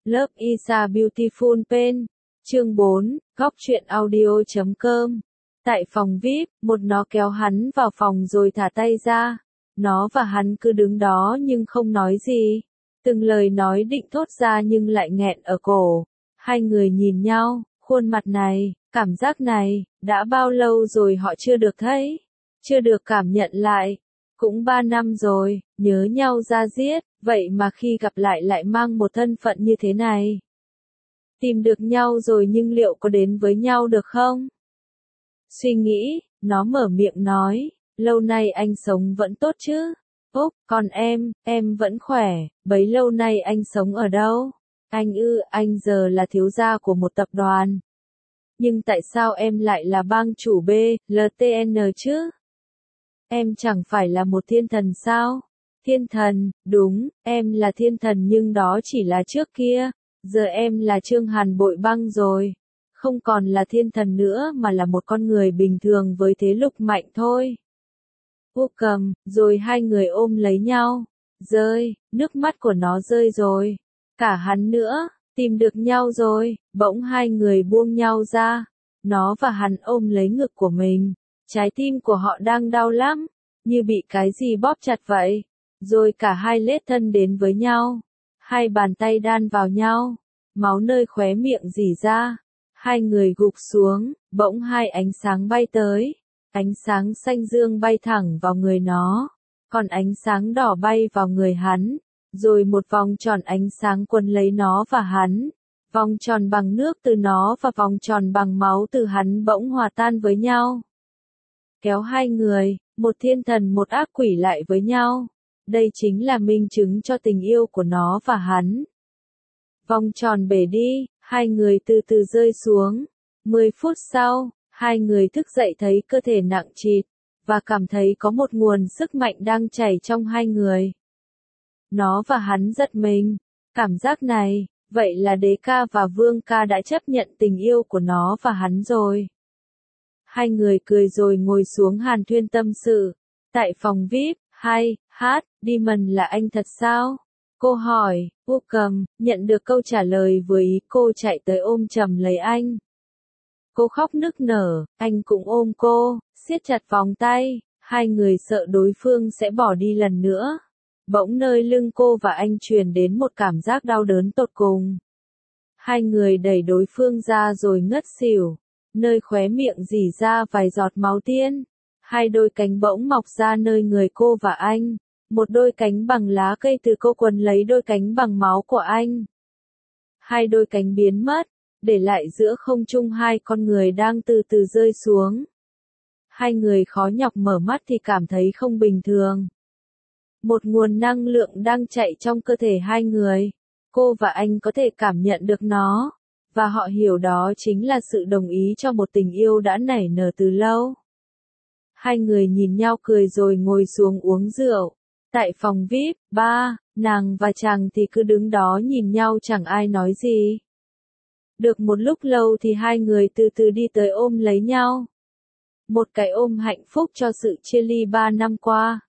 Love is a beautiful pain. Chương 4, góc truyện audio.com. Tại phòng VIP, nó kéo hắn vào phòng rồi thả tay ra. Nó và hắn cứ đứng đó nhưng không nói gì. Từng lời nói định thốt ra nhưng lại nghẹn ở cổ. Hai người nhìn nhau, khuôn mặt này, cảm giác này, đã bao lâu rồi họ chưa được thấy, chưa được cảm nhận lại. Cũng 3 năm rồi, nhớ nhau da diết, vậy mà khi gặp lại mang một thân phận như thế này. Tìm được nhau rồi nhưng liệu có đến với nhau được không? Suy nghĩ, nó mở miệng nói, lâu nay anh sống vẫn tốt chứ? Úc, còn em vẫn khỏe, bấy lâu nay anh sống ở đâu? Anh giờ là thiếu gia của một tập đoàn. Nhưng tại sao em lại là bang chủ BLTN chứ? Em chẳng phải là một thiên thần sao? Thiên thần, đúng, em là thiên thần nhưng đó chỉ là trước kia. Giờ em là Trương Hàn Bội Băng rồi. Không còn là thiên thần nữa mà là một con người bình thường với thế lực mạnh thôi. Úc cầm, rồi hai người ôm lấy nhau. Rơi, nước mắt của nó rơi rồi. Cả hắn nữa, tìm được nhau rồi. Bỗng hai người buông nhau ra. Nó và hắn ôm lấy ngực của mình. Trái tim của họ đang đau lắm, như bị cái gì bóp chặt vậy. Rồi cả hai lết thân đến với nhau. Hai bàn tay đan vào nhau. Máu nơi khóe miệng rỉ ra. Hai người gục xuống, bỗng hai ánh sáng bay tới. Ánh sáng xanh dương bay thẳng vào người nó. Còn ánh sáng đỏ bay vào người hắn. Rồi một vòng tròn ánh sáng quấn lấy nó và hắn. Vòng tròn bằng nước từ nó và vòng tròn bằng máu từ hắn bỗng hòa tan với nhau. Kéo hai người, một thiên thần một ác quỷ lại với nhau. Đây chính là minh chứng cho tình yêu của nó và hắn. Vòng tròn bể đi, hai người từ từ rơi xuống. 10 phút sau, hai người thức dậy thấy cơ thể nặng trĩu, và cảm thấy có một nguồn sức mạnh đang chảy trong hai người. Nó và hắn giật mình. Cảm giác này, vậy là đế ca và vương ca đã chấp nhận tình yêu của nó và hắn rồi. Hai người cười rồi ngồi xuống hàn huyên tâm sự. Tại phòng VIP, Demon là anh thật sao? Cô hỏi, Úc cầm, nhận được câu trả lời với ý cô chạy tới ôm chầm lấy anh. Cô khóc nức nở, anh cũng ôm cô, siết chặt vòng tay, hai người sợ đối phương sẽ bỏ đi lần nữa. Bỗng nơi lưng cô và anh truyền đến một cảm giác đau đớn tột cùng. Hai người đẩy đối phương ra rồi ngất xỉu. Nơi khóe miệng rỉ ra vài giọt máu tiên. Hai đôi cánh bỗng mọc ra nơi người cô và anh. Một đôi cánh bằng lá cây từ cô quấn lấy đôi cánh bằng máu của anh. Hai đôi cánh biến mất, để lại giữa không trung hai con người đang từ từ rơi xuống. Hai người khó nhọc mở mắt thì cảm thấy không bình thường. Một nguồn năng lượng đang chạy trong cơ thể hai người. Cô và anh có thể cảm nhận được nó. Và họ hiểu đó chính là sự đồng ý cho một tình yêu đã nảy nở từ lâu. Hai người nhìn nhau cười rồi ngồi xuống uống rượu. Tại phòng VIP, nàng và chàng thì cứ đứng đó nhìn nhau chẳng ai nói gì. Được một lúc lâu thì hai người từ từ đi tới ôm lấy nhau. Một cái ôm hạnh phúc cho sự chia ly 3 năm qua.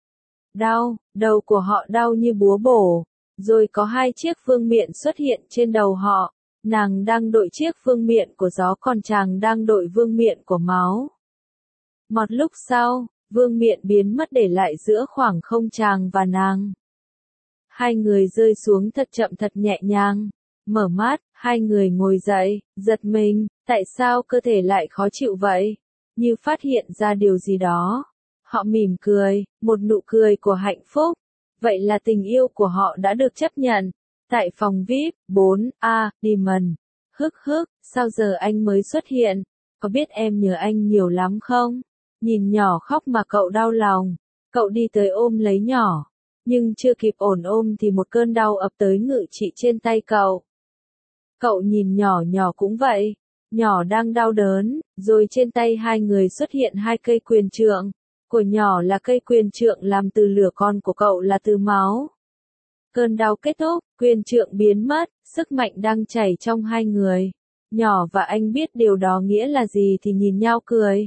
Đầu của họ đau như búa bổ. Rồi có hai chiếc vương miện xuất hiện trên đầu họ. Nàng đang đội chiếc vương miện của gió còn chàng đang đội vương miện của máu. Một lúc sau, vương miện biến mất để lại giữa khoảng không chàng và nàng. Hai người rơi xuống thật chậm thật nhẹ nhàng. Mở mắt, hai người ngồi dậy, giật mình, tại sao cơ thể lại khó chịu vậy? Như phát hiện ra điều gì đó. Họ mỉm cười, một nụ cười của hạnh phúc. Vậy là tình yêu của họ đã được chấp nhận. Tại phòng VIP, Demon. Sao giờ anh mới xuất hiện? Có biết em nhớ anh nhiều lắm không? Nhìn nhỏ khóc mà cậu đau lòng. Cậu đi tới ôm lấy nhỏ. Nhưng chưa kịp ổn ôm thì một cơn đau ập tới ngự trị trên tay cậu. Cậu nhìn nhỏ cũng vậy. Nhỏ đang đau đớn, rồi trên tay hai người xuất hiện hai cây quyền trượng. Của nhỏ là cây quyền trượng làm từ lửa, còn của cậu là từ máu. Cơn đau kết thúc, quyền trượng biến mất, sức mạnh đang chảy trong hai người. Nhỏ và anh biết điều đó nghĩa là gì thì nhìn nhau cười.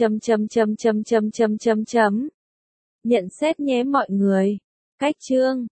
Nhận xét nhé mọi người. Cách chương